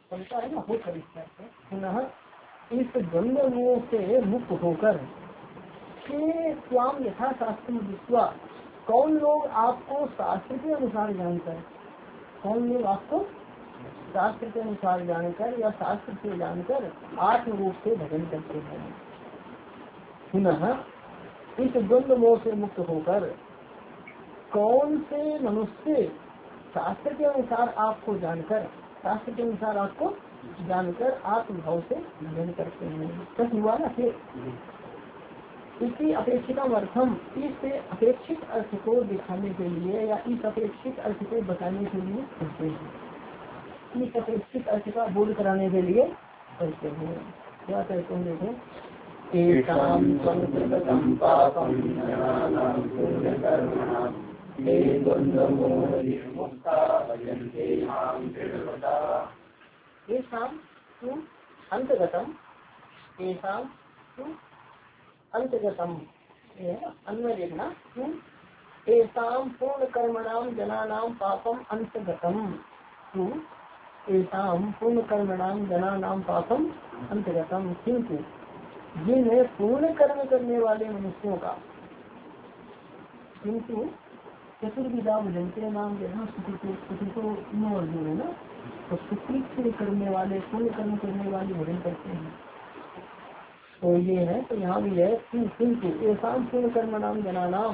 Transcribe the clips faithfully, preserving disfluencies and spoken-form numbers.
चलता है ना होकर इच्छा से पुनः इस द्वंद्व मोह से मुक्त होकर स्वाम यथा शास्त्र विश्वा कौन लोग आपको शास्त्र के अनुसार जानकर कौन लोग आपको शास्त्र के अनुसार जानकर या शास्त्र से जानकर आत्म रूप से भजन करते हैं। पुनः इस द्वंद्व मोह से मुक्त होकर कौन से मनुष्य शास्त्र के अनुसार आपको जानकर शास्त्र के अनुसार आपको जानकर आत्मभाव से भजन करते हैं। प्रश्न हुआ ना फिर इसी अपेक्षित अर्थम इस अपेक्षित अर्थ को दिखाने के लिए या इस अपेक्षित अर्थ को बताने के लिए करते हैं। इस अपेक्षित अर्थ का बोध कराने के लिए करते हैं। क्या कहते हैं देखो अंतगतम अंतगतम अन्य देखना एसाम पूर्ण कर्मणाम जनानाम पापम अंतगतम एसाम पूर्ण कर्मणाम जनानाम पापम अंतगतम किंतु जिन्हें पूर्ण कर्म करने वाले मनुष्यों का किंतु चतुर्विधा भजनते नाम जहाँ सुखो है ना तो सुकृत करने वाले पूर्ण कर्म करने वाले भजन करते हैं। तो ये है तो यहाँ भी है किंतु ऐसा पूर्ण कर्म नाम जना नाम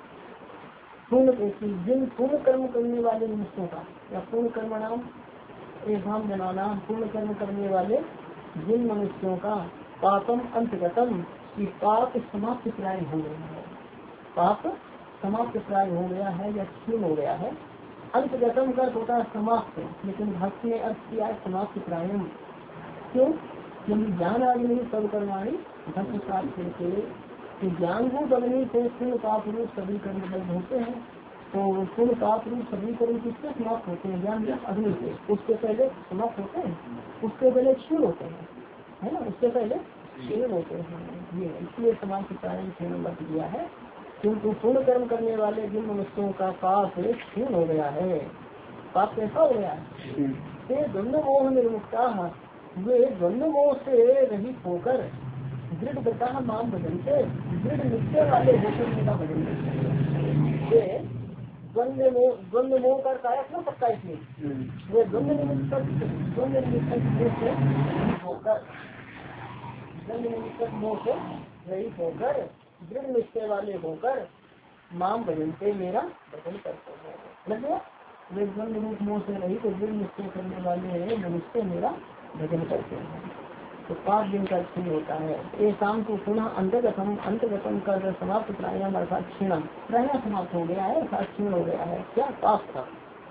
पूर्ण जिन पूर्ण कर्म करने वाले मनुष्यों का या पूर्ण कर्म नाम ऐसा जना नाम पूर्ण कर्म करने वाले जिन मनुष्यों का पापम अंतगतम कि पाप समाप्त प्राय हो गया है पाप समाप्त प्राय हो गया है या क्षीण हो गया है। अंतगतम का होता है समाप्त लेकिन भक्त ने अर्थ किया है समाप्त प्रायम क्यों क्योंकि ज्ञान अग्नि सब कर्माणी धर्म प्राप्त करके तो ज्ञान रूप अग्नि से पूर्ण पाप रूप सभी कर्म बंद होते हैं। तो पूर्ण पाप रूप सभी कर्म किससे समाप्त होते हैं ज्ञान अग्नि से उसके पहले समाप्त होते हैं उसके पहले क्षीण होते हैं है ना उससे पहले क्षीण होते हैं। ये इसलिए समाप्त प्रायम छह नंबर दिया है क्योंकि पूर्ण कर्म करने वाले जिन मनुष्यों का पाप क्षीण हो गया है पाप कैसा हो गया है द्वंद्व मोह निर्मुक्ता वे द्वंद्व मोह से रहित होकर दृढ़ बता माम भजन से दृढ़ निश्चय वाले होकर मेरा भजन करते हैं। द्वंद्व मोह द्वंद्व मोह का कायक न सकता इसमें वे द्वंद्व निमित्त द्वंद्व निमित्त मोह से होकर द्वंद्व निमित्त मोह से रहित होकर दृढ़ निश्चय वाले होकर माम भजन से मेरा भजन करते हैं। मतलब वे द्वंद्व रूप मोह से रहित दृढ़ निश्चय करने वाले मनुष्य मेरा भजन करते हैं। तो पाँच दिन का क्षीण होता है। ये शाम को पुनः अंतगतम अंतगतम का समाप्त प्राणायाम अर्थात क्षीणम प्राणायाम समाप्त हो गया है अर्थात क्षीण हो गया है क्या पाप था।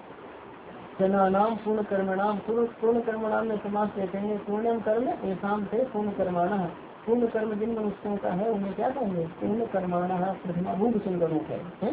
जनानाम पूर्ण कर्मणाम पूर्ण कर्मणाम में समाप्त कहते हैं पूर्णम कर्म ऐसाम से पूर्ण कर्माणा पूर्ण कर्म जिन मनुष्यों का है उन्हें क्या कहेंगे पूर्ण कर्माणा प्रथमाभूत सुंदर रूप है।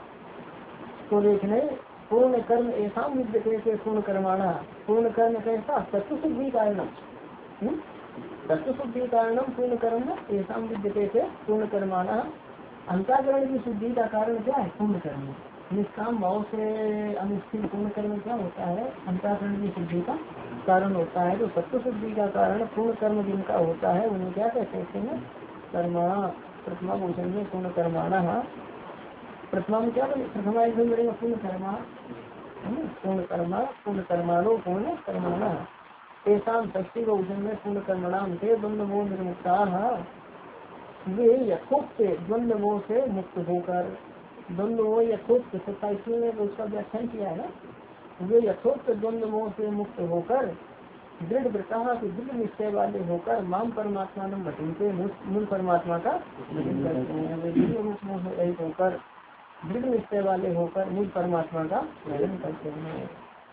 तो देखने पूर्ण कर्म ऐसा विद्यते से पूर्ण कर्माणा पूर्ण कर्म कैसा तत्व शुद्धि कारणम तत्व शुद्धि कारणम पूर्ण कर्म ऐसा विद्यते से पूर्ण कर्माणा अंतःकरण की शुद्धि का कारण क्या है पूर्ण कर्म निष्काम भाव से अनुष्ठित पूर्ण कर्म क्या होता है अंतःकरण की शुद्धि का कारण होता है। तो तत्व शुद्धि का कारण पूर्ण कर्म जिनका होता है उन्हें क्या कहते हैं कर्मा प्रथमा भूषण में पूर्ण कर्माणा प्रथमा में क्या बने प्रथमा एक बनेगा पूर्ण कर्मा पूर्ण कर्मा पूर्ण कर्माणो पूर्ण कर्माणा ऐसा षष्ठी भूषण में पूर्ण कर्मणाम से द्वंद्व मोह निर्मुक्ता वे यथोक्त द्वंद्व मोह से मुक्त होकर द्वंद्व मोह यथोक्त सत्ताईसवीं में उसका व्याख्यान किया है ना वे यथोक्त द्वंद्व मोह से मुक्त होकर दृढ़ व्रता दृढ़ निश्चय वाले होकर माम परमात्मा न भटनते मूल परमात्मा का भजन करते हैं। वे दृढ़ रूप में रहित होकर दृढ़ निश्चय वाले होकर मूल परमात्मा का भजन करते हैं।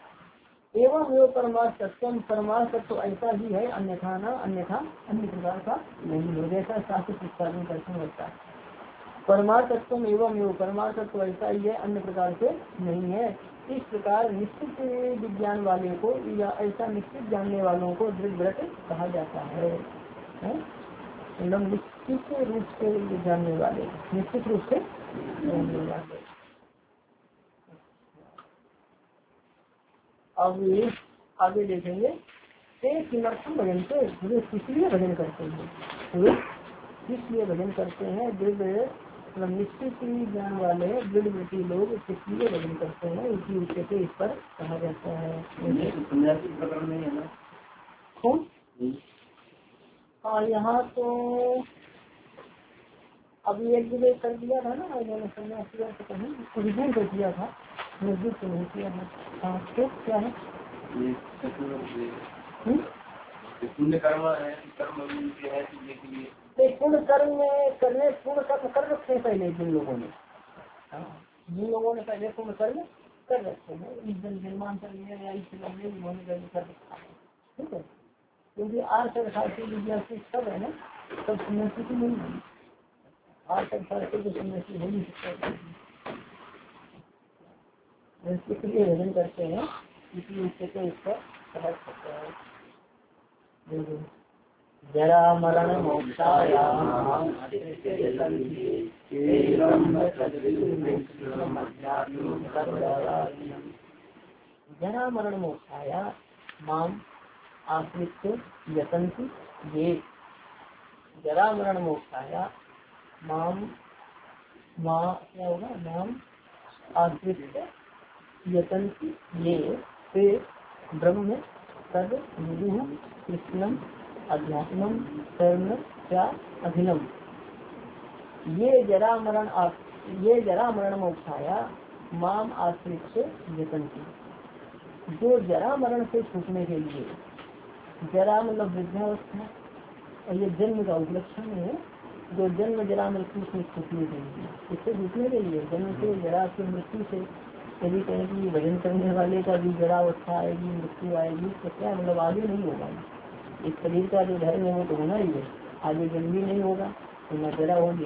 एवं वे परमार्थ तत्व परमार्थ तत्व तो ऐसा ही है अन्यथा न अन्यथा अन्य प्रकार का नहीं हो जैसा शास्त्र प्रतिपादन करते होता है। परमार्थ तत्व एवं एवं परमार्थ तत्व ऐसा ही है अन्य प्रकार से नहीं है। इस प्रकार निश्चित विज्ञान वाले को या ऐसा निश्चित जानने वालों को दृढ़ व्रत कहा जाता है। एकदम निश्चित रूप से जानने वाले निश्चित रूप से जानने वाले। अब आगे देखेंगे ते किमर्थम भजन से वे किसलिए भजन करते हैं, वे किसलिए भजन करते हैं, दृढ़ निश्चित ज्ञान वाले दृढ़ वृत्ति लोग किसलिए भजन करते हैं, इसी विषय से इस पर कहा जाता है। कौन और यहाँ तो अभी एक जगह कर दिया था ना, मैंने सन्यासी तो कहीं कुछ दूर कर दिया था, नजदीक तो नहीं किया था। हाँ तो क्या है पुण्य कर्म है, कर्म है पूर्ण कर्म में करने पूर्ण कर्म कर रखे हैं पहले जिन लोगों ने, जिन लोगों ने पहले पूर्ण कर्म कर रखे हैं, इस जन निर्माण कर लिया या इस उन्होंने कर्म कर रखा है, ठीक है। क्योंकि आर्थ शास्त्री विद्यार्थी सब है ना, सब सन्यासी की नहीं है, आर्थ शास्त्री को सन्यासी हो नहीं सकता, इसलिए भजन करते हैं, इसी विषय को इसका समझ सकते हैं। जरा मरण मोक्षाया जरा मरण मोक्षाया माम आश्रित यतन्ति ये, जरा मरण मोक्षाया माम माँ क्या होगा, माम आश्रित यतन्ति ये ते ब्रह्म तद विदुः कृष्णम अध्यात्मम कर्म क्या अखिलम। ये जरा मरण ये जरा मरण मोक्षाया माम आश्रित यतन्ति, जो जरा मरण से छूटने के लिए, जरा मतलब वृद्धावस्था और ये जन्म का उपलक्षण है, जो जन्म जरा मृत्यु से छूटने के लिए, इससे छूटने के लिए जन्म से जरा से मृत्यु से, यदि कहें कि भजन करने वाले का भी जरा अवस्था आएगी मृत्यु आएगी तो क्या मतलब आगे नहीं होगा, इस शरीर का जो धर्म है वो तो होना ही है, आगे जन्म भी नहीं होगा तो न जरा होगी।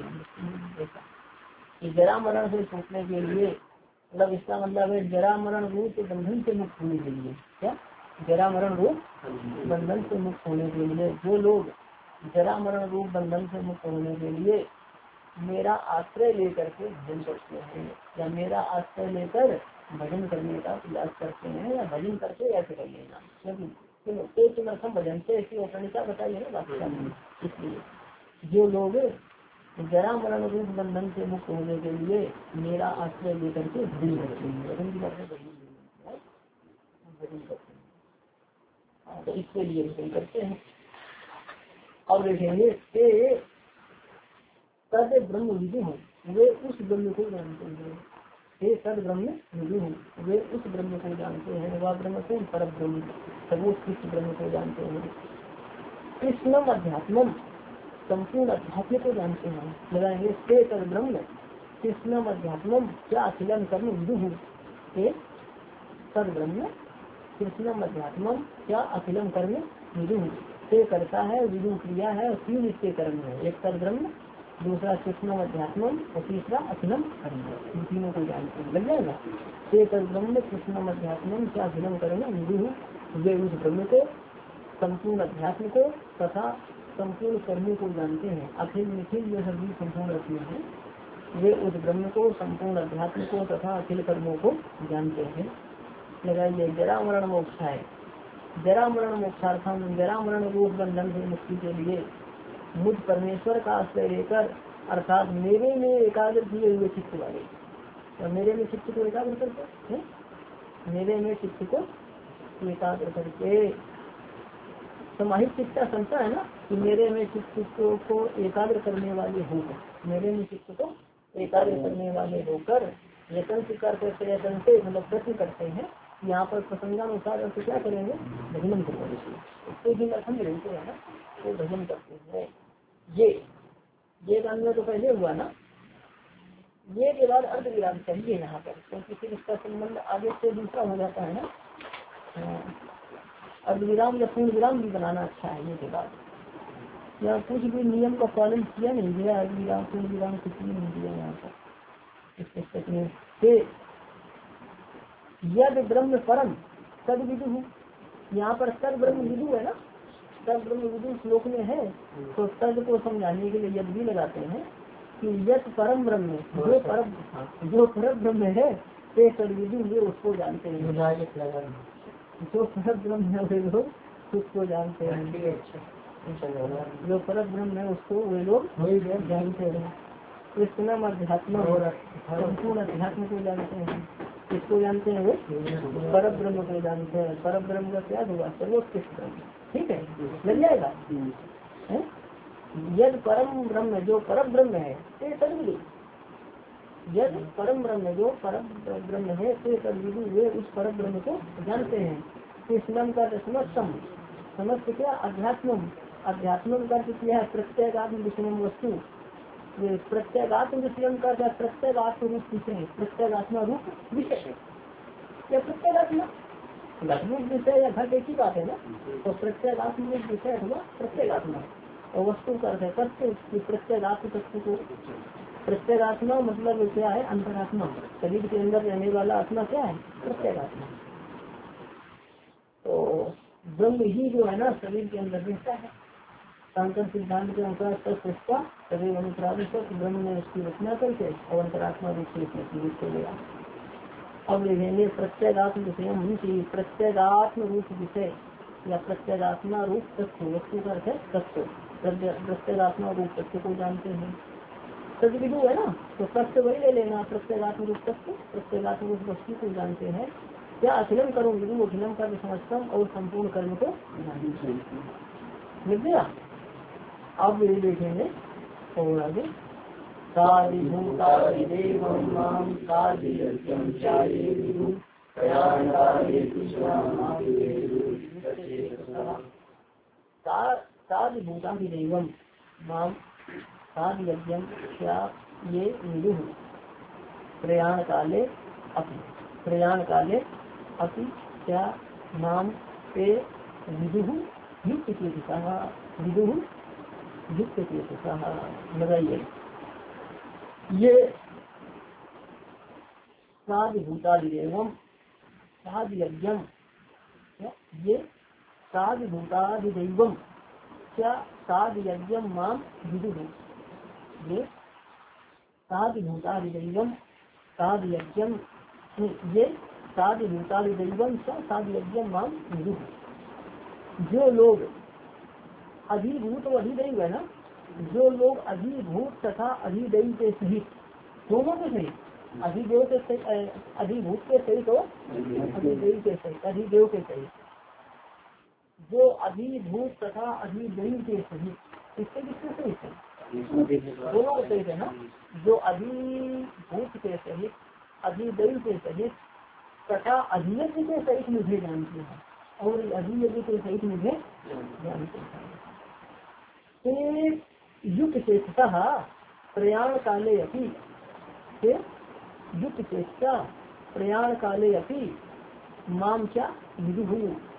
जरा मरण से छूटने के लिए मतलब इसका मतलब है जरा मरण रूप बंधन से मुक्त होने के लिए, क्या जरा मरण रूप बंधन से मुक्त होने के लिए, जो लोग जरा मरण रूप बंधन से मुक्त होने के लिए मेरा आश्रय लेकर के भजन करते हैं, या मेरा आश्रय लेकर भजन करने का प्रयास करते हैं, या भजन करके ऐसे कर लेना, क्योंकि भजन से ऐसी औपचारिकता बताई है ना बात। इसलिए जो लोग जरा मरण रूप बंधन से मुक्त होने के लिए मेरा आश्रय लेकर के भजन करते हैं, भजन की बात भजन करते हैं, तो इसके लिए भजन करते हैं। और देखेंगे तद ब्रह्म विदु हूँ, वे उस ब्रह्म को जानते हैं, हे तद ब्रह्म विदु हूँ, वे उस ब्रह्म को जानते हैं, वह ब्रह्म से पर ब्रह्म सर्वोत्कृष्ट ब्रह्म को जानते हैं। कृष्णम अध्यात्मम, संपूर्ण अध्यात्म को जानते हैं, लगाएंगे हे तद ब्रह्म कृष्णम अध्यात्मम क्या अखिलम कर्म विदु हूँ, हे तद ब्रह्म कृष्णम अध्यात्मम क्या अखिलम कर्म विदु हूँ, से करता है, विदु क्रिया है और तीन इसके कर्म है, एक तद ब्रह्म, दूसरा कृष्णम अध्यात्मम और तीसरा अखिलम कर्म, इन तीनों को जानते हैं, लग जाएगा। से तद ब्रह्म कृष्णम अध्यात्मम क्या अखिलम कर्म विदु, वे उस ब्रह्म को संपूर्ण अध्यात्म को तथा संपूर्ण कर्म को जानते हैं। अखिल निखिल ये सभी संपूर्ण रखने हैं, वे उस ब्रह्म को संपूर्ण अध्यात्म को तथा अखिल कर्मों को जानते हैं। लगाइए जरा मरण मोक्ष है, जरा मरण मोक्षार्थम, जरा मरण रूप बंधन से मुक्ति के लिए मुझ परमेश्वर का आश्रय लेकर, अर्थात मेरे में एकाग्र किए हुए चित्त वाले, तो मेरे में चित्त को एकाग्र करके, मेरे में चित्त को एकाग्र करके समाहित चित्त का संशय है ना, कि मेरे में चित्त को एकाग्र करने वाले होकर, मेरे में चित्त को एकाग्र करने वाले होकर यतन करते यतन से मतलब प्रश्न करते हैं। यहाँ पर प्रसंगानुसार अर्थ क्या करेंगे, भजन करेंगे, उसके भी अर्थ रहते हैं ना, तो भजन करते हैं। ये ये अन्य तो पहले हुआ ना, ये के बाद अर्ध विराम चाहिए यहाँ पर, क्योंकि फिर इसका संबंध आगे से दूसरा हो जाता है ना। अर्ध विराम या पूर्ण विराम भी बनाना अच्छा है। ये के बाद यहाँ कुछ भी नियम का पालन किया नहीं गया, अर्ध विराम पूर्ण विराम कुछ भी नहीं दिया यहाँ पर इस पुस्तक में। यद ब्रह्म परम तद विदु, यहाँ पर तद ब्रह्म विदु है ना, तद ब्रह्म विदु श्लोक में है, तो तद को समझाने के लिए यद भी लगाते हैं कि यद परम ब्रह्म, जो परम जो परम ब्रह्म है ते तद विदु, वे उसको जानते हैं, जो परम ब्रह्म है वे लोग सुख को जानते हैं। जो पर ब्रह्म है उसको वे लोग जानते हैं। कृष्णम अध्यात्म संपूर्ण अध्यात्म को जानते हैं। किसको जानते हैं? वे पर ब्रह्म को जानते हैं। पर ब्रह्म का क्या हुआ? सर्वोत्कृष्ट ब्रह्म। ठीक है, लग जाएगा। यद परम ब्रह्म, जो परम ब्रह्म है ते तद्विदु। यद परम ब्रह्म, जो परम ब्रह्म है ते तद्विदु, वे उस परम ब्रह्म को जानते हैं। कृष्णम का समस्तम, समस्त क्या? अध्यात्म। अध्यात्म का क्या है? प्रत्येगात्म विषयम वस्तु। प्रत्येगात्म विषयम का क्या? प्रत्येगात्म रूप विषय, प्रत्येगात्मा रूप विषय। क्या प्रत्येगात्मा रूप विषय या घट एक ही बात है ना। तो प्रत्येगात्म रूप विषय हुआ प्रत्येगात्मा, और वस्तु का अर्थ है तत्व। प्रत्येगात्म तत्व को, प्रत्येगात्मा मतलब क्या है? अंतरात्मा, शरीर के अंदर रहने वाला आत्मा क्या है? प्रत्येगात्मा। तो ब्रह्म ही जो है ना शरीर के अंदर रहता है। सांकर सिद्धांत के अनुसार तत्व शरीर अनुप्राविष्ट ब्रह्म ने उसकी रचना करके और अंतरात्मा रूप से जीवित हो गया। अब देखेंगे प्रत्येगात्म विषय, प्रत्येगात्म रूप विषय या प्रत्येगात्मा रूप तत्व, वस्तु का अर्थ है तत्व। प्रत्येगात्मा रूप तत्व को जानते हैं। तद्विदु है ना, तो तत्व वही ले लेना, प्रत्येगात्म रूप तत्व, प्रत्येगात्म रूप वस्तु को जानते हैं। क्या? अखिलम करो विदु, अखिलम का समस्तम और संपूर्ण कर्म को मिल गया। अब ये देखेंगे और आगे साधिभूताधिदैवम माम साधियज्ञम क्या ये विदुः प्रयाण काले अपि, प्रयाण काले अपि क्या माम ते विदुः युक्त चेतसः, विदुः युक्त चेतसः। लगाइए ये साधिभूताधिदैवम साधियज्ञम, ये साधिभूताधिदैवम क्या साधियज्ञम माम विदुः, ये साधिभूताधिदैवम साधियज्ञम, ये साधिभूताधिदैवम क्या साधियज्ञम माम विदुः। जो लोग अधिभूत और अधिदैव है ना, जो लोग अधिभूत तथा अधिदैव के सहित, दोनों के सहित, अधिदेव के सहित, अधिभूत के सहित और अधिदैव के सहित, अधिदेव के सहित, जो अधिभूत तथा अधिदैव के सहित, किसके किसके सहित है? दोनों के सहित है ना। जो अधिभूत के सहित, अधिदैव के सहित तथा अधियज्ञ के सहित मुझे जानते हैं, और अधियज्ञ के सहित मुझे जानते हैं। युक्त चेष्टा प्रयाण काले अपि, युक्त चेष्टा प्रयाण काले अपि माम क्या विदुः,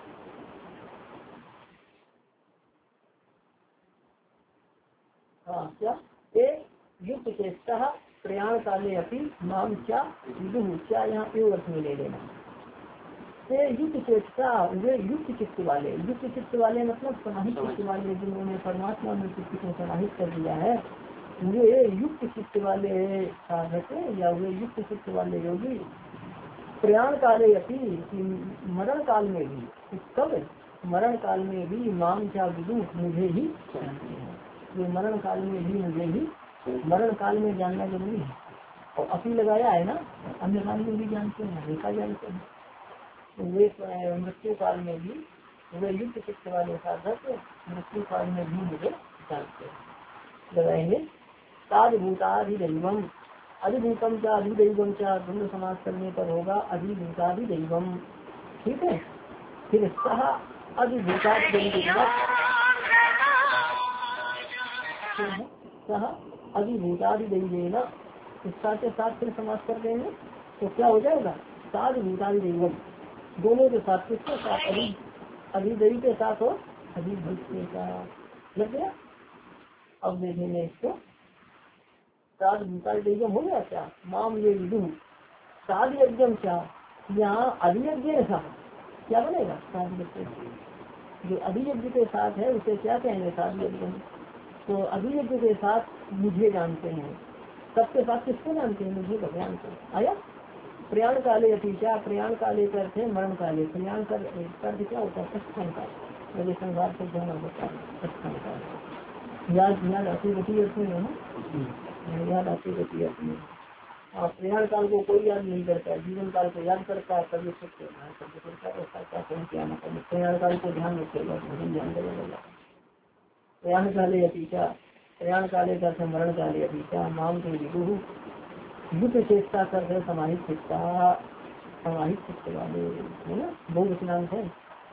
हाँ क्या युक्त चेष्टा प्रयाण काले अपि माम क्या विदुः, क्या यहाँ पे अर्थ में ले लेना। युक्त चेष्टा वे युक्त चित्त वाले, युक्त चित्त वाले मतलब समाहित चित्त वाले, जिन्होंने परमात्मा में चित्त को समाहित कर दिया है, वे युक्त चित्त वाले साधक या वे युक्त चित्त वाले योगी प्रयाण काले अपि, मरण काल में भी, कब? मरण काल में भी माम क्या विदु, मुझे ही जानते हैं। वे मरण काल में भी मुझे ही, मरण काल में जानना जरूरी है। और अपी लगाया है ना, अन्य काल में भी जानते हैं, देखा जानते हैं। वे मृत्यु काल में भी, वे युक्त चित्त वाले साधक मृत्यु काल में भी मुझे जानते हैं। लगाएंगे साधिभूताधिदैवम, अधिभूतम क्या अधिदैवम क्या द्वंद्व समास करने पर होगा अधिभूताधिदैवम। ठीक है, फिर सह अधिभूताधिदैवम, सह अधिभूताधिदैवेन, इसका के साथ फिर समास कर देंगे तो क्या हो जाएगा? साधिभूताधिदैवम, दोनों के साथ, किसके साथ? अधि अधिदैव के साथ और अधिभूत के साथ। लग गया। अब देखेंगे इसको, साधिभूताधिदैवम हो गया क्या माम ये विदुः, साधियज्ञम क्या, यहाँ अधियज्ञ था क्या बनेगा? साधियज्ञ, जो अधियज्ञ के साथ है उसे क्या कहेंगे? साधियज्ञ। तो अधियज्ञ के साथ मुझे जानते हैं, सबके साथ किसको जानते हैं? मुझे भगवान को। आया प्रयाण काले अपि क्या, प्रयाण काले करते हैं मरण काले, प्रयाण कर क्या होता है? स्थान काल, मेरे संसार से ध्यान होता है। याद याद आती गति अपनी है ना, याद आती गति अपनी। और प्रयाण काल को कोई याद नहीं करता, जीवन काल को याद करता है, कभी सकते कभी करता है, ऐसा क्या कहीं क्या ना करें। प्रयाण काल को ध्यान रखेगा, भजन ध्यान देगा। प्रयाण काले अपीछा, प्रयाण काले का स्मरण काले अपीछा माम के विदुः युद्ध चेष्टा कर समाहित चित्ता, समाहित चित्त वाले है ना, बहुत स्नान है।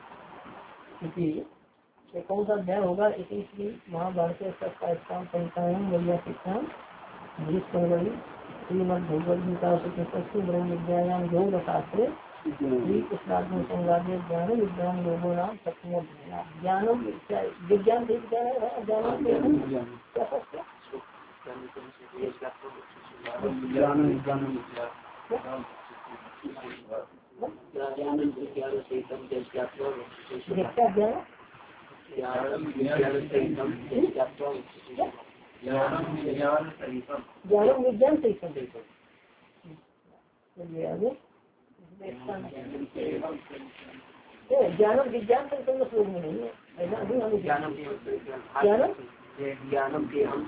क्योंकि कौन सा अध्याय होगा, इक्कीसवीं महाभारत संहिताएं वैया शिक्षा श्रीमद भगवद गीता ब्रह्म विद्यायाम योग शास्त्रे संगादे ज्ञान विज्ञान लोगों नाम सप्तम ज्ञानम विज्ञान से क्या है, ज्ञान क्या सकते ज्ञानम विज्ञान से चलिए आगे। ज्ञानम विज्ञान से श्लोक में नहीं है ऐसा, अभी हम ज्ञानम ज्ञानम के हम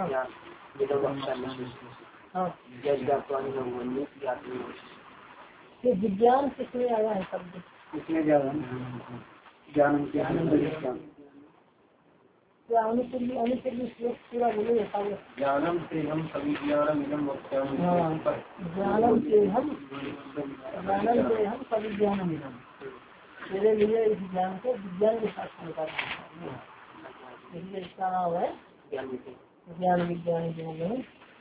विज्ञान किसमें आया है शब्द, किसमें ज्ञान ज्ञान क्या अनुचित अनुचित श्लोक पूरा बोले ज्ञानम से हम सभी ज्ञानम इदम ज्ञानम से हम ज्ञानम से हम सभी ज्ञानम इदम, मेरे लिए इस ज्ञान को विज्ञान के साथ स्वीकार करना है, इसलिए इसका नाम है ज्ञान विज्ञान जो है।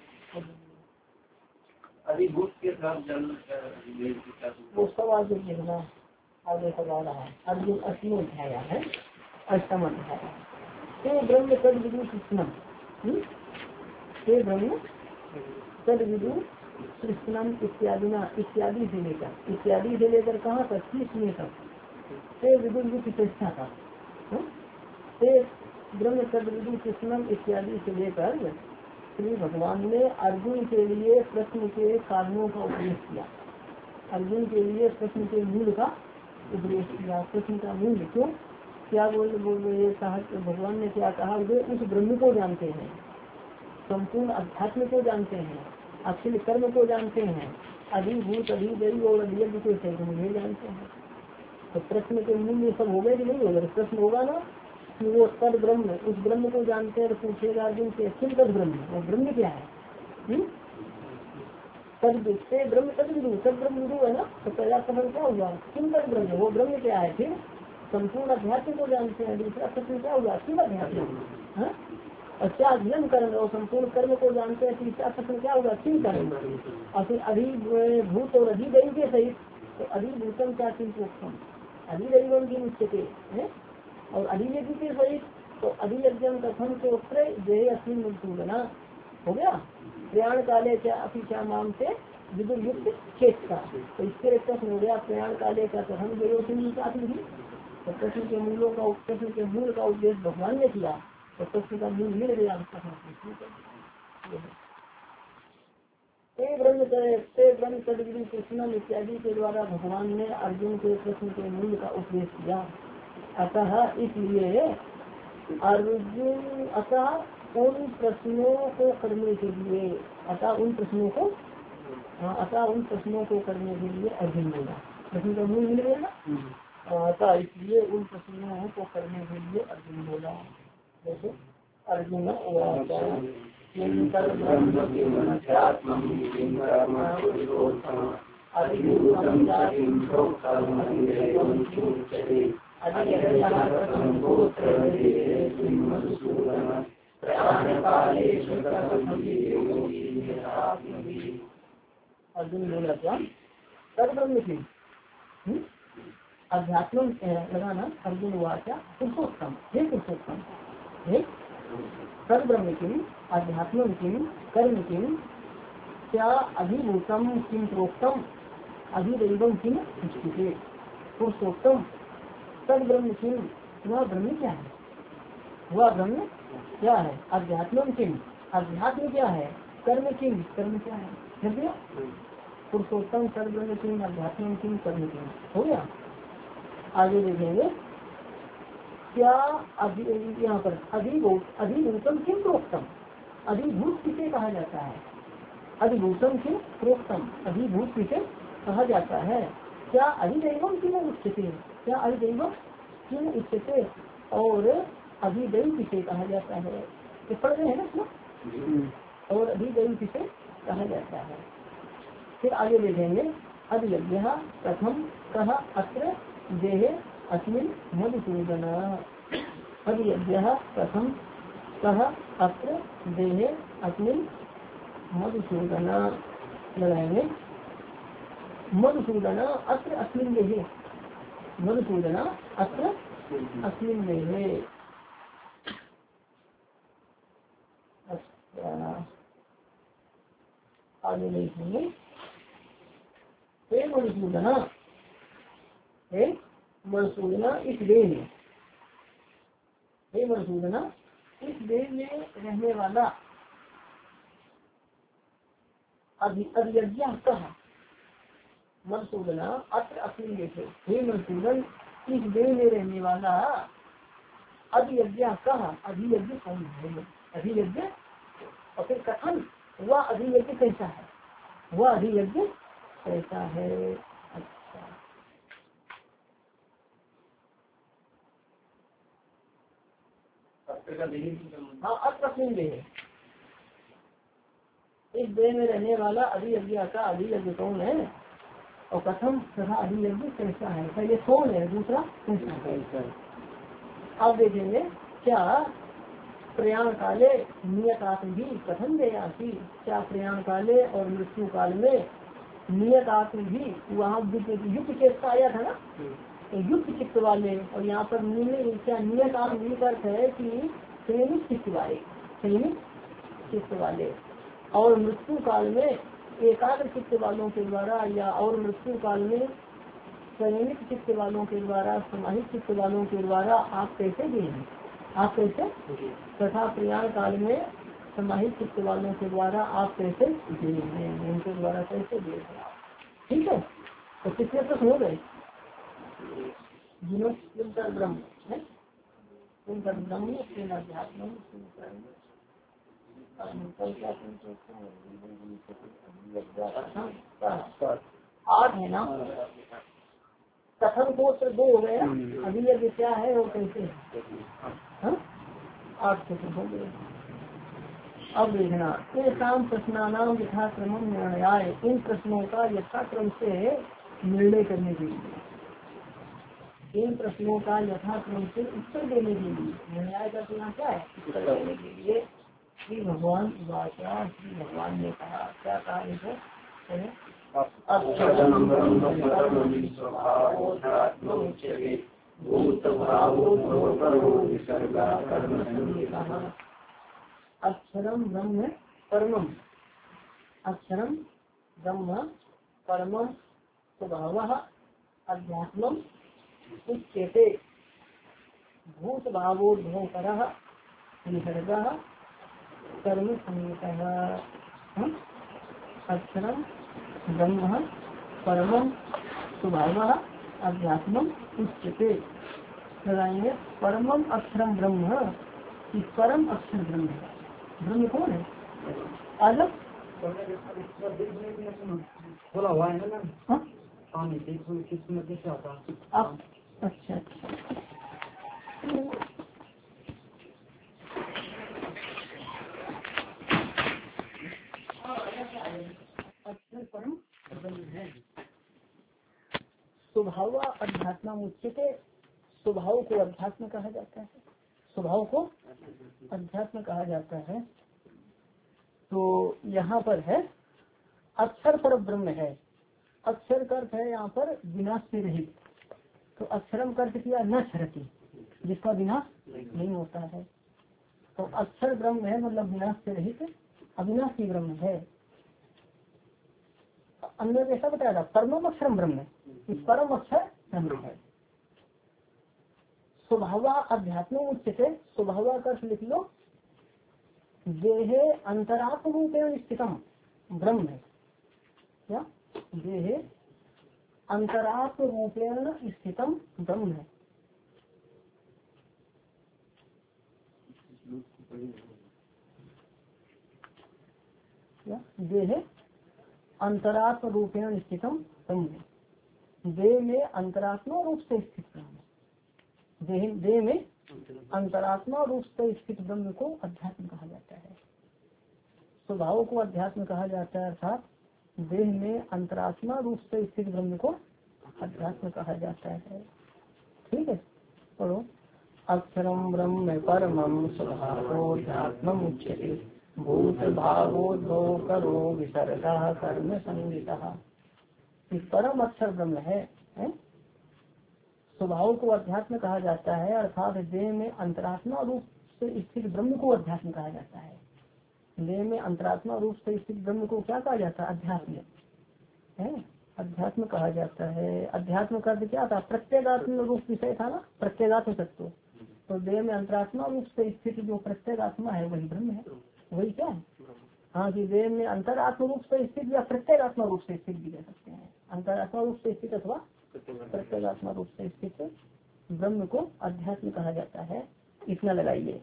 अधिभूत के साथ वो सब आगे लिखना, आगे सजा रहा है। अर्जुन अष्टम अध्याय है, अष्टम अध्याय ते ब्रह्म तद विदु कृष्णम, ते ब्रह्म तद विदु कृष्णम इत्यादि ना, इत्यादि से लेकर, इत्यादि से लेकर कहाँ तक, तीसवें तक ते विदु की प्रतिष्ठा था। ते ब्रह्म तद विदु कृष्णम इत्यादि से लेकर श्री भगवान ने अर्जुन के लिए प्रश्न के कारणों का उपदेश किया, अर्जुन के लिए प्रश्न के मूल का उपदेश किया। प्रश्न का मूल क्यों, क्या बोल बोल कहा, भगवान ने क्या कहा, वे उस ब्रह्म को जानते हैं, संपूर्ण अध्यात्म को जानते हैं, अखिल कर्म को जानते हैं, अधिभूत अधिदैव और अधियज्ञ के सहित मुझे जानते हैं। तो प्रश्न के मूल ये सब हो गए कि नहीं होगा, प्रश्न होगा ना कि वो तद ब्रह्म, उस ब्रह्म को जानते हैं। तो पूछेगा अर्जुन से किम तद ब्रह्म, वो ब्रह्म क्या है, तद से ब्रह्म तद विदु, तद ब्रह्म विदु है ना। तो पहला प्रश्न क्या हुआ, किम तद ब्रह्म, वो ब्रह्म क्या है। फिर संपूर्ण अध्यात्म को जानते हैं, दूसरा प्रश्न क्या हुआ, किम अध्यात्म, और क्या अध्ययन कर्म, और संपूर्ण कर्म को जानते हैं। तीसरा प्रश्न क्या होगा, किम कर्म, और फिर अधिभूत और अधिदैव के सहित। तो अधिभूतम क्या किम प्रोक्तम, अधिदैवम की उच्चते है, और अधियज्ञ के सहित। तो अधियज्ञम कथम के उत्तर जय अस्मिन मधुसूदना हो गया। प्रयाण काले क्या अपिचा माम से विदुर युक्त चेष्टा, तो इसके प्रश्न हो गया प्रयाण काले का कथम जयो नहीं। तो प्रश्न के मूलों का, प्रश्न के मूल का उपदेश भगवान ने किया, तो प्रश्न का मूल मिल गया। ब्रह्म ब्रह्म तदविदु कृष्णम इत्यादि के द्वारा भगवान ने अर्जुन के प्रश्न के मूल का उपदेश किया। अतः इसलिए अर्जुन, अतः उन प्रश्नों को करने के लिए, अतः उन प्रश्नों को अतः उन प्रश्नों को करने के लिए अर्जुन बोला, प्रश्न का मूल मिल गया ना। अतः इसलिए उन प्रश्नों को करने के लिए अर्जुन बोला। जैसे अर्जुन अर्जुन बोला क्या, तद ब्रह्म की अध्यात्म लगाना। अर्जुन हुआ क्या, पुरुषोत्तम, हे पुरुषोत्तम, हे तद ब्रह्म किम अध्यात्म किम कर्म किम क्या अधिभूतम किम प्रोक्तम अधिदैवम किम उच्यते। पुरुषोत्तम तद ब्रह्म किम, वह ब्रह्म क्या है, वह ब्रह्म क्या है। अध्यात्म किम, अध्यात्म क्या है। कर्म किम, कर्म क्या है। समझ गया। पुरुषोत्तम तद ब्रह्म किम अध्यात्म किम कर्म किम, हो गया। आगे देखेंगे क्या अभी यहाँ पर अधिभूत अधिभूतम किम प्रोक्तम, अधिभूत किसे कहा जाता है, अधिभूतम किम प्रोक्तम, अधिभूत किसे कहा जाता है, क्या अधिदैवम किम उच्यते, क्या अधिदैवम किम उच्यते, और अधिदैव किसे कहा जाता है, ये पढ़ रहे हैं ना इसमें, और अधिदैव किसे कहा जाता है। फिर आगे देखेंगे, अधियज्ञ प्रथम कह अत्र देहे अस्मिन् मधुसूदन, अधियज्ञ प्रथम कह अत्र देहे अस्मिन् मधुसूदन, लगाएंगे मधुसूदन अत्र अस्मिन् देहे, मधुसूदन अत्र अस्मिन् देहे। आगे देखेंगे, हे मधुसूदन, हे मधुसूदन इस देह में, हे मधुसूदन इस देह में रहने वाला, अधियज्ञ कहा मधुसूदन अत्र अस्मिन् देहे, हे मधुसूदन इस देह में रहने वाला, अधियज्ञ कहा, अधियज्ञ कौन है, अधियज्ञ, और फिर कथन वह अधियज्ञ कैसा है, वह अधियज्ञ कैसा है। अच्छा, हाँ अस्मिन् देहे, इस देह में रहने वाला अधियज्ञ का अधियज्ञ कौन है, और कथम तथा अधियज्ञ कैसा है, पहले कौन है, दूसरा कैसा है। आप देखेंगे, क्या प्रयाण काले नियतात्म भी कथन देयासी, क्या प्रयाण काले और मृत्यु काल में नियतात्म भी, वहाँ युक्त चेष्टा आया था ना, तो युक्त चित्त वाले, और यहाँ पर क्या नियतात्म भी अर्थ है कि संयमित चित्त वाले, संयमित चित्त वाले, और मृत्यु काल में एकाग्र चित्त वालों के द्वारा, या और मृत्यु काल में संयमित चित्त वालों के द्वारा, समाहित चित्त वालों के द्वारा आप कैसे देंगे, आप कैसे, तथा प्रयाण काल में समाहित चित्त वालों के द्वारा आप कैसे देंगे, उनके द्वारा कैसे देंगे आप। ठीक है, तो कितने प्रश्न हो गए, जिन्होंने ब्रह्म है, ब्रह्म अध्यात्म आठ है ना, कथन को तो दो हो गया, अभी ये क्या है और कैसे है, आठ से हो गए। अब देखना, शाम प्रश्नानाम यथाक्रम निर्णय, इन प्रश्नों का यथाक्रम से निर्णय करने के लिए, इन प्रश्नों का यथाक्रम से उत्तर देने के लिए, निर्णय का प्रश्न क्या है, उत्तर देने के लिए श्री भगवान वाचा, श्री भगवान ने कहा, क्या कहा इसे, अक्षरम ब्रह्म परमम, अक्षरम ब्रह्म परमम स्वभावः अध्यात्मम उच्यते, भूत भावोद्भवकरः निसर्गः कर्म संयुतः। अक्षरम ब्रह्म परमम स्वभावः अध्यात्मम उच्यते, लगाएंगे परमम अक्षरम ब्रह्म, कि परम अक्षर ब्रह्म है, ब्रह्म कौन है, अलग बोला हुआ है ना, आप अच्छा अक्षर परम ब्रह्म है। स्वभाव अध्यात्म उच्यते, स्वभाव को अध्यात्म कहा जाता है, स्वभाव को अध्यात्म कहा जाता है। तो यहाँ पर है अक्षर पर ब्रह्म है, अक्षर का अर्थ है यहाँ पर विनाश से रहित, तो अक्षरम का अर्थ किया न क्षरति, जिसका विनाश नहीं होता है, तो अक्षर ब्रह्म है, मतलब विनाश से रहित अविनाशी ब्रह्म है। अंदर ऐसा बताया था परम अक्षरम ब्रह्म है, इस परम अक्षर ब्रह्म है। स्वभाव अध्यात्म उच्चते, स्वभाव का अर्थ लिख लो, देहे अंतरात्म रूपेण स्थितम ब्रह्म है, क्या देहे अंतरात्म रूपेण स्थितम ब्रह्म है। देह अंतरात्म रूपेण स्थितम ब्रह्म। देह में अंतरात्मा रूप से स्थित ब्रह्म, देह देह में अंतरात्मा रूप से स्थित ब्रह्म को अध्यात्म कहा जाता है। स्वभाव को अध्यात्म कहा जाता है, अर्थात देह में अंतरात्मा रूप से स्थित ब्रह्म को अध्यात्म कहा जाता है। ठीक है, पढ़ो। अक्षरम ब्रह्म परमं स्वभावोऽध्यात्मम् उच्यते भूत भावोद्भव करो विसर्गः कर्म संगीतः। परम अक्षर ब्रह्म है, है? स्वभाव को अध्यात्म कहा जाता है, अर्थात देह में अंतरात्मा रूप से स्थित ब्रह्म को अध्यात्म कहा जाता है। देह में अंतरात्मा रूप से स्थित ब्रह्म को क्या कहा जाता है? अध्यात्म है, अध्यात्म कहा जाता है। अध्यात्म का अर्थ क्या था? प्रत्येगात्म रूप विषय था ना, प्रत्येगात्म तत्व। तो देह में अंतरात्मा रूप से स्थित जो प्रत्येगात्मा है वही ब्रह्म है, वही क्या है? हाँ, कि देह में अंतरात्मा रूप से स्थित या प्रत्येगात्मा रूप से स्थित भी कह सकते हैं। अंतरात्मा रूप से स्थित अथवा प्रत्येगात्मा रूप से स्थित ब्रह्म को अध्यात्म कहा जाता है। इतना लगाइए,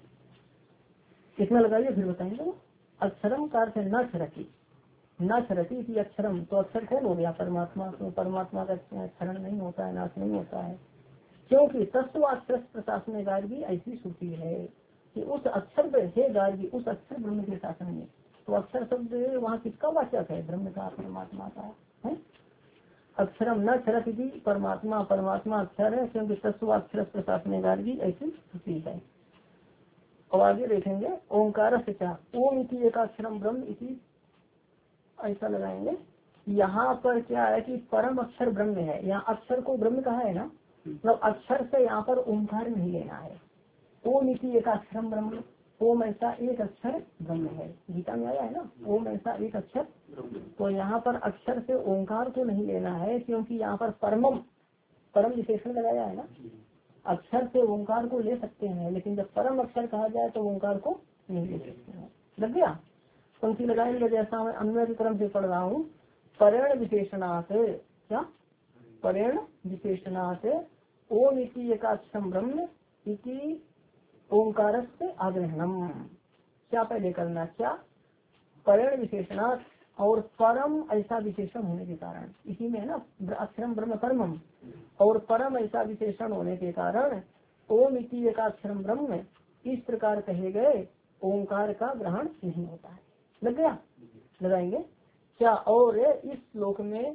इतना लगाइए फिर बताएंगे। अक्षरम का अर्थ न छरती, न छरती थी अक्षरम, तो अक्षर कौन हो गया? परमात्मा। तो परमात्मा का क्षरण नहीं होता है, नाश नहीं होता है, क्योंकि तत्वाक्षर प्रशासन गार भी ऐसी श्रुति है कि उस अक्षर है गार भी उस अक्षर ब्रह्म के शासन में। तो अक्षर शब्द वहाँ किसका वाचक है? ब्रह्म का, परमात्मा का है। अक्षरम न छरती थी, परमात्मा परमात्मा अक्षर है, क्योंकि तत्वाक्षर प्रशासन गार भी ऐसी श्रुति है। और आगे देखेंगे ओंकार से क्या ओम इति एकाक्षरम ब्रह्म इति ऐसा लगाएंगे। यहाँ पर क्या है कि परम अक्षर ब्रह्म है, यहाँ अक्षर को ब्रह्म कहा है ना, मतलब अक्षर से यहाँ पर ओंकार नहीं लेना है। ओम इति एकाक्षरम ब्रह्म, ओम ऐसा एक अक्षर ब्रह्म है, गीता में आया है ना, ओम ऐसा एक अक्षर। तो यहाँ पर अक्षर से ओंकार को नहीं लेना है, क्योंकि यहाँ पर परमम परम विशेषण लगाया है ना। अक्षर से ओंकार को ले सकते हैं, लेकिन जब परम अक्षर कहा जाए तो ओंकार को नहीं ले सकते हैं। लग गया? पंक्ति लगाएंगे जैसा मैं अन्य क्रम से पढ़ रहा हूँ। परेण विशेषणात्, क्या परेण विशेषणात् ओम इति एकाक्षरम ब्रह्म इति ओंकार से आग्रहणम। क्या पहले करना? क्या परेण विशेषणात्, और परम ऐसा विशेषण होने के कारण, इसी में है ना अक्षरम ब्रह्म परमम, और परम ऐसा विशेषण होने के कारण ओम इति एकाक्षरम ब्रह्म इस प्रकार कहे गए ओंकार का ग्रहण नहीं होता है। लग गया? लगाएंगे क्या? और इस श्लोक में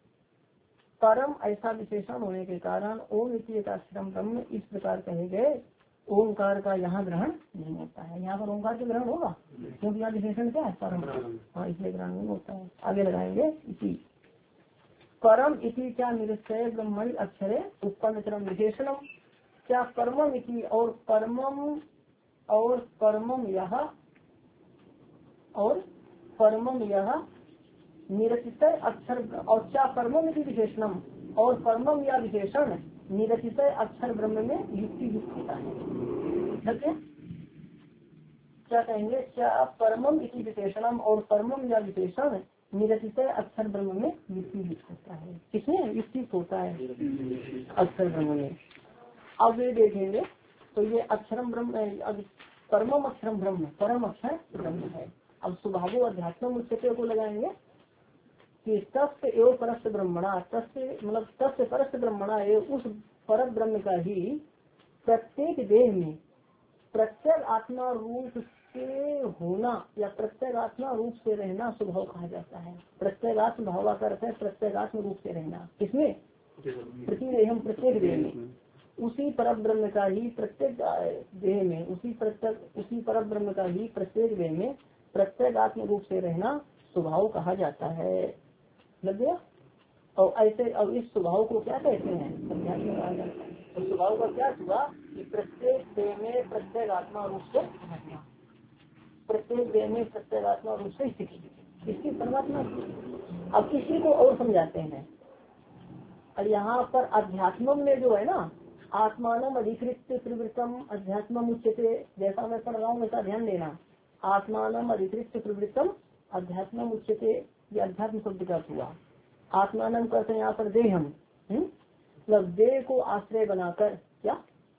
परम ऐसा विशेषण होने के कारण ओम इति एकाक्षरम ब्रह्म इस प्रकार कहे गए ओंकार का यहाँ ग्रहण नहीं होता है। यहाँ पर ओंकार का ग्रहण होगा, क्योंकि यहाँ विशेषण क्या है? परम। हाँ, इसलिए ग्रहण नहीं होता है। आगे लगाएंगे इसी परम इति क्या निरक्षय ब्रह्मणि अक्षरे उत्पन्न क्रम विशेषणम। क्या परमम इति और परमम और परमम यह और परमम यह निरचित अक्षर, और क्या परमम इति विशेषणम, और परमम या विशेषण निरचित अक्षर ब्रह्म में युक्ति युक्त होता है। ठीक है, क्या कहेंगे? क्या परमम इति विशेषणम और परमम या विशेषण निरचित अक्षर ब्रह्म में युक्ति युक्त होता है। किसमें युक्ति होता है? अक्षर ब्रह्म में। अब ये देखेंगे तो ये अक्षरम ब्रह्म, परमम अक्षरम ब्रह्म परम अक्षर ब्रह्म है। अब स्वभाव अध्यात्म उच्चते को लगाएंगे कि तस्य एवं परस्य ब्रह्मणा, तस्य मतलब तस्य परस्य ब्रह्मणा एवं उस पर ब्रह्म का ही प्रत्येक देह में प्रत्येक आत्मा रूप से होना या प्रत्येक आत्मा रूप से रहना स्वभाव कहा जाता है। प्रत्येक आत्म भाव का अर्थ है प्रत्येक आत्म रूप से रहना। इसमें प्रतिदेहम प्रत्येक देह में उसी पर ब्रह्म का ही प्रत्येक देह में उसी प्रत्येक उसी पर ब्रह्म का ही प्रत्येक देह में प्रत्येक आत्म रूप से रहना स्वभाव कहा जाता है। लग गया? और ऐसे अब इस स्वभाव को क्या कहते हैं? अध्यात्म कहा जाता है। तो स्वभाव का क्या हुआ कि प्रत्येक देह में प्रत्येक आत्मा रूप से रहना, प्रत्येक देह में प्रत्येक आत्मा रूप से स्थिति, इसकी परमात्मा। अब इसी को और समझाते हैं। और यहाँ पर अध्यात्म में जो है ना, आत्मानम अधिकृत प्रवृत्तम अध्यात्म उच्चते, जैसा मैं पढ़ रहा हूँ वैसा ध्यान देना। आत्मानम अधिकृत प्रवृत्तम अध्यात्म उच्चते, ये अध्यात्म शब्द का हुआ। आत्मानम करते हैं यहाँ पर देहम, मतलब देह को आश्रय बनाकर, क्या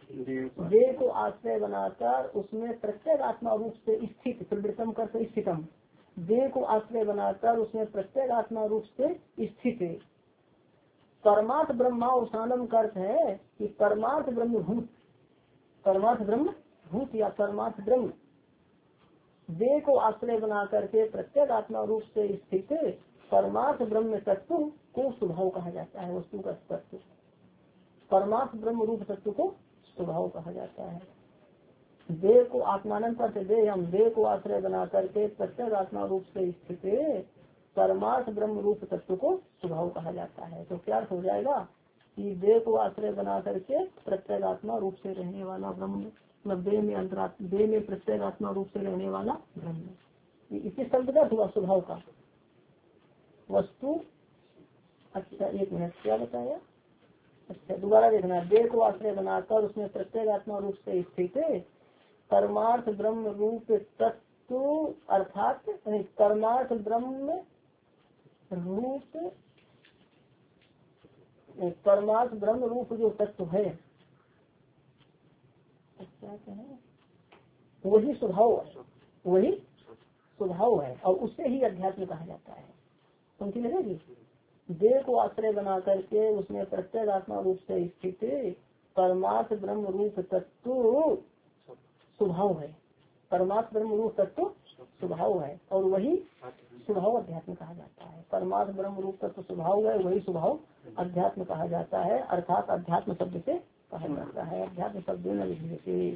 देह को आश्रय बनाकर उसमें प्रत्येक आत्मा रूप से स्थित, प्रवृत्तम कर स्थितम, देह को आश्रय बनाकर उसमें प्रत्येक आत्मा रूप से स्थित है। परमार्थ ब्रह्मा उसानम का अर्थ है कि परमार्थ ब्रह्म भूत, परमार्थ ब्रह्म भूत या परमार्थ ब्रह्म देह को आश्रय बना करके प्रत्येक आत्मा रूप से स्थित परमार्थ ब्रह्म तत्व को स्वभाव कहा जाता है। वस्तु का तत्व परमार्थ ब्रह्म रूप तत्व को स्वभाव कहा जाता है। देह को आत्मानंद करते देह हम देह को आश्रय बना करके प्रत्येक आत्मा रूप से स्थित परमार्थ ब्रह्म रूप तत्व को स्वभाव कहा जाता है। तो क्या हो जाएगा कि देह को आश्रय बना करके प्रत्येक आत्मा रूप से रहने वाला ब्रह्म, मतलब देह में अंतरात्मा, देह में प्रत्येक आत्मा रूप से रहने वाला ब्रह्म, इसी शब्द का हुआ स्वभाव का वस्तु। अच्छा एक मिनट क्या बताया, अच्छा दोबारा देखना, देह को आश्रय बनाकर उसमें प्रत्येक आत्मा रूप से स्थित परमार्थ ब्रह्म रूप तत्व अर्थात परमार्थ ब्रह्म रूप परमार्थ ब्रह्म रूप जो तत्व है, क्या कहें, वही स्वभाव है, वही स्वभाव है और उससे ही अध्यात्म कहा जाता है। समझी लगेगी। देह को आश्रय बना करके उसमें प्रत्येक आत्मा रूप से स्थित परमार्थ ब्रह्म रूप तत्व स्वभाव है, परमार्थ ब्रह्म रूप तत्व स्वभाव है और वही स्वभाव अध्यात्म कहा जाता है। परमार्थ ब्रह्म रूप तत्व स्वभाव है, वही स्वभाव अध्यात्म कहा जाता है, अर्थात अध्यात्म शब्द से कहा जाता है। अध्यात्म शब्द न लिखने।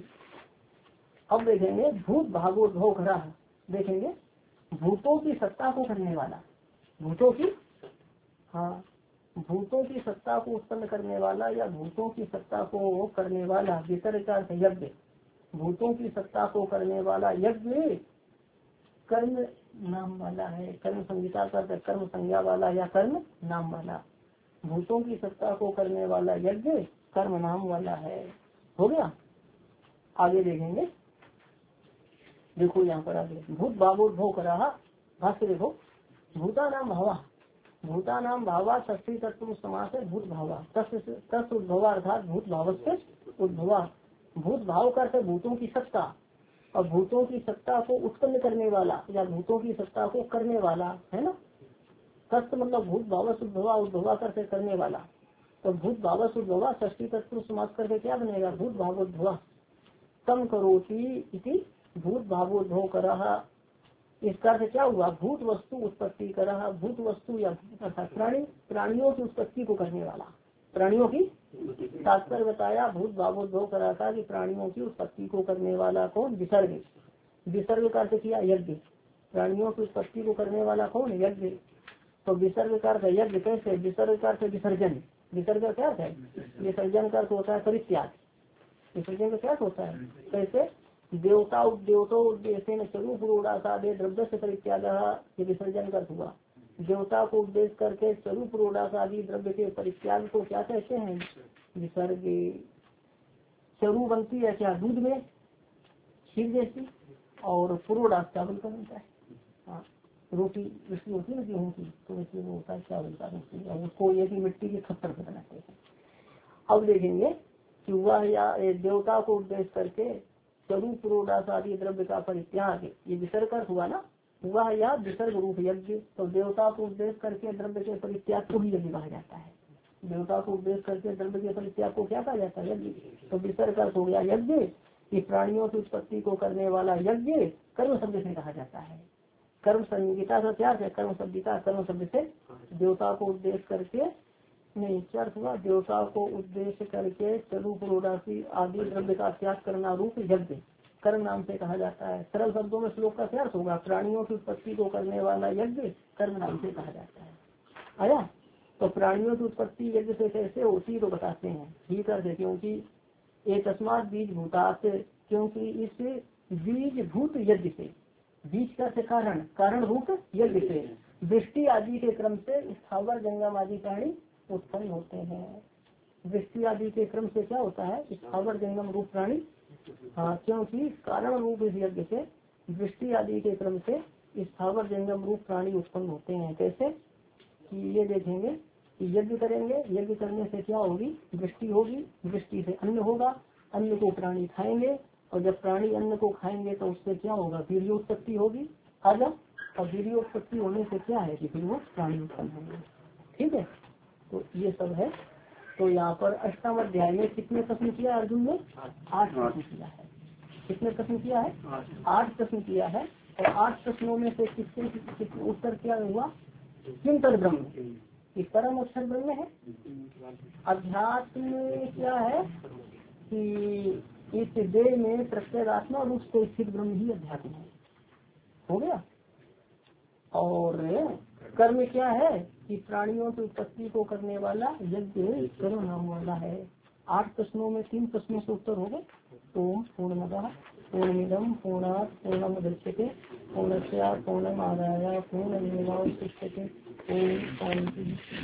अब देखेंगे भूत भागोद्भव करा, देखेंगे भूतों की सत्ता को करने वाला, भूतों की हाँ भूतों की सत्ता को उत्पन्न करने वाला या भूतों की सत्ता को करने वाला विसर्ग का यज्ञ, भूतों की सत्ता को करने वाला यज्ञ कर्म नाम वाला है। कर्म संहिता का कर्म संज्ञा वाला या कर्म नाम वाला, भूतों की सत्ता को करने वाला यज्ञ कर्म नाम वाला है। हो गया। आगे देखेंगे, देखो यहाँ पर आगे भूत भावोद्भव करा, भाष्य देखो, भूता नाम भावा, भूता नाम भावा षष्ठी तत्व समास है भूत भावा, तस् उद्भवा अर्थात भूत भाव से उद्भवा। भूत भाव का अर्थ भूतों की सत्ता, और भूतों की सत्ता को उत्पन्न करने वाला या भूतों की सत्ता को करने वाला है ना। तत्व मतलब भूत भाव से उद्भवा, उद्भवा करके करने वाला, तो भूत भाव से उद्भवा षष्ठी तत्व समास करके क्या बनेगा, भूत भावोद्भवा। तम करोति इति भूत भावोद्भव करा, इसका अर्थ क्या हुआ, भूत वस्तु उत्पत्ति करा, भूत वस्तु या अर्थात प्राणी, प्राणियों की उत्पत्ति को करने वाला, प्राणियों की तात्पर्य बताया। भूत भावोद्भव करा था कि प्राणियों की उत्पत्ति को करने वाला कौन, विसर्ग, विसर्ग का अर्थ किया यज्ञ, प्राणियों की उत्पत्ति को करने वाला कौन, यज्ञ। तो विसर्ग का अर्थ यज्ञ कैसे, विसर्ग का अर्थ विसर्जन, विसर्ग का क्या अर्थ है, विसर्जन का अर्थ होता है परित्याग, विसर्जन का क्या होता है, कैसे देवता देवतो उद्देश्य स्वरूप रूढ़ासादे द्रव्य से परित्याग, ये विसर्जन का हुआ। देवता को उपदेश करके स्वरूप रूढ़ासादि द्रव्य के परित्याग को क्या कहते हैं, विसर्ग। चरु बनती है क्या, दूध में खीर जैसी, और पुरोडास चावल का बनता है, हाँ रोटी इसकी होती है गेहूँ की, तो इसलिए वो होता है चावल का रोटी, और उसको एक ही मिट्टी के खप्पर से बनाते हैं। अब देखेंगे कि वह या देवता को उपदेश करके स्वरूप रूढ़ास आदि द्रव्य का परित्याग, ये विसर्ग हुआ ना, हुआ या विसर्ग रूप यज्ञ। तो देवता को उपदेश करके द्रव्य के परित्याग को ही यज्ञ कहा जाता है। देवता को उपदेश करके द्रव्य के परित्याग को क्या कहा जाता है, यज्ञ। तो विसर्ग हो गया यज्ञ, कि प्राणियों की उत्पत्ति को करने वाला यज्ञ कर्म शब्द से कहा जाता है। कर्म संहिता का क्या है, कर्म संहिता, कर्म शब्द से देवता को उपदेश करके नहीं क्या हुआ, देवता को उद्देश्य करके स्वरूप रूढ़ासी आदि द्रव्य का त्याग करना रूप यज्ञ कर्म नाम से कहा जाता है। सरल शब्दों में श्लोक का क्या होगा, प्राणियों की उत्पत्ति को करने वाला यज्ञ कर्म नाम से कहा जाता है। आया। तो प्राणियों की उत्पत्ति यज्ञ से कैसे होती तो बताते हैं, ठीक है, क्योंकि एक तस्मात बीज भूतात, क्योंकि इस बीज भूत यज्ञ से, बीज का से कारण, कारण रूप यज्ञ से वृष्टि आदि के क्रम से स्थावर जंगम आदि प्राणी उत्पन्न होते हैं। वृष्टि आदि के क्रम से क्या होता है, स्थावर जंगम रूप प्राणी, हाँ क्योंकि कारण रूप इस यज्ञ से वृष्टि आदि के क्रम से स्थावर जंगम रूप प्राणी उत्पन्न होते हैं। कैसे कि ये देखेंगे कि यज्ञ करेंगे, यज्ञ करने से क्या होगी, वृष्टि होगी, वृष्टि से अन्न होगा, अन्न को प्राणी खाएंगे, और जब प्राणी अन्न को खाएंगे तो उससे क्या होगा, वीर्योत्पत्ति होगी अजब, और वीर्योत्पत्ति होने से क्या है कि फिर वो प्राणी उत्पन्न होंगे। ठीक है, तो ये सब है। तो यहाँ पर अष्टम अध्याय में कितने प्रश्न किया अर्जुन ने, आठ प्रश्न किया है। कितने प्रश्न किया है, आठ प्रश्न किया है। और आठ प्रश्नों में से किसके किसके उत्तर क्या हुआ, किंतर ब्रह्म, कि परम अक्षर ब्रह्म है। अध्यात्म में क्या है कि इस देह में प्रत्येगात्मा रूप से स्थित ब्रह्म ही अध्यात्म है, हो गया। और कर्म क्या है कि प्राणियों की उत्पत्ति को करने वाला यज्ञ कर्म नाम वाला है। आठ प्रश्नों में तीन प्रश्नों से उत्तर हो गए। ओम पूर्णमदः पूर्णमिदं पूर्णात् पूर्णमुदच्यते पूर्णस्य पूर्णमादाय पूर्णमेवावशिष्यते। ओम शांति।